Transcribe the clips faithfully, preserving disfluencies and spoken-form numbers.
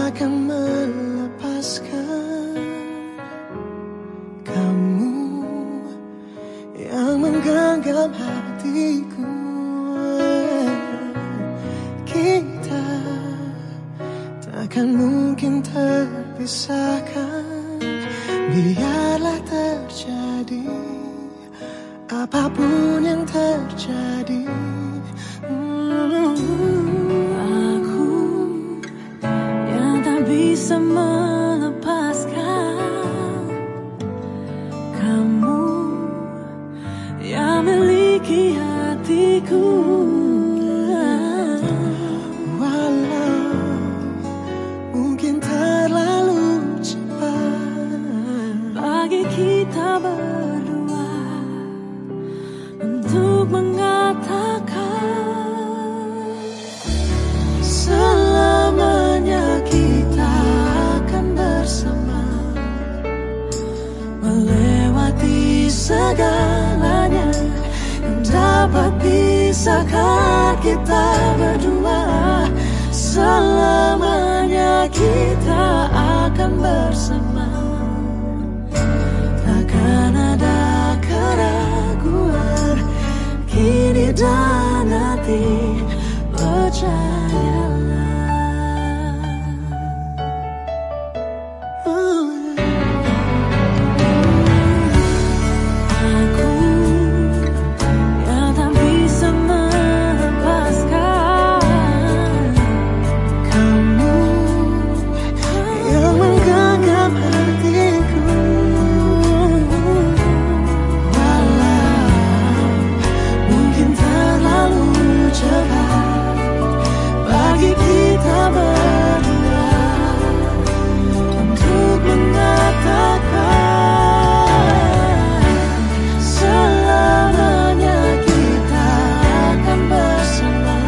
akan melepaskan kamu yang menggenggam hatiku. Kita takkan mungkin terpisahkan, biarlah terjadi apapun yang terjadi. Aku yang tak bisa melepaskan kamu yang miliki hatiku. Walau mungkin terlalu cepat bagi kita berdua untuk mengatakan selamanya kita akan bersama, melewati segalanya yang dapat pisahkan kita berdua. Selamanya kita akan bersama, takkan ada keraguan kini dan nanti, percayalah. Aku yang tak bisa melepaskan Kamu yang menggenggam hatiku. Walau mungkin terlalu cepat bagi kita berdua untuk mengatakan selamanya kita akan bersama,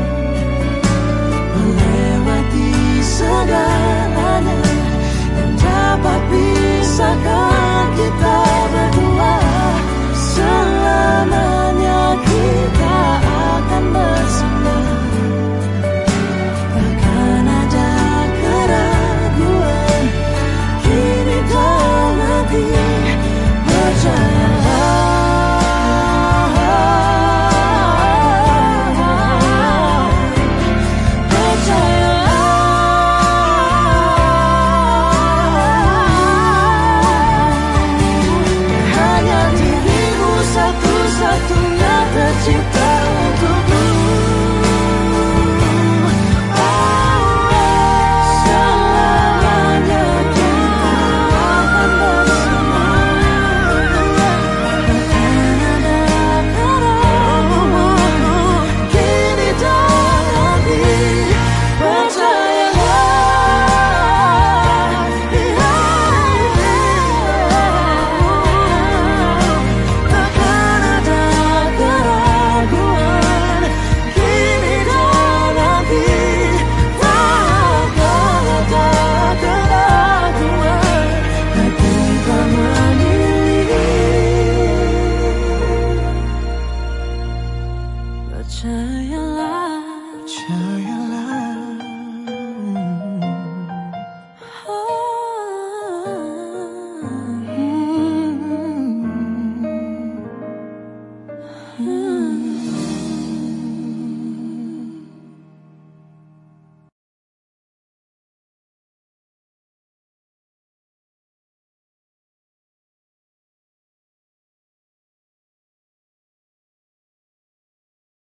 melewati segalanya yang dapat pisahkan kita berdua. Selamanya kita akan bersama, takkan ada keraguan kini dan nanti, percayalah. Hanya dirimu satu-satunya tercipta untukku. Selamanya kita akan bersama, takkan ada keraguan kini dan nanti, percayalah. Takkan ada keraguan kini dan nanti, takkan ada keraguan hati tak memilih. Percayalah. Percayalah.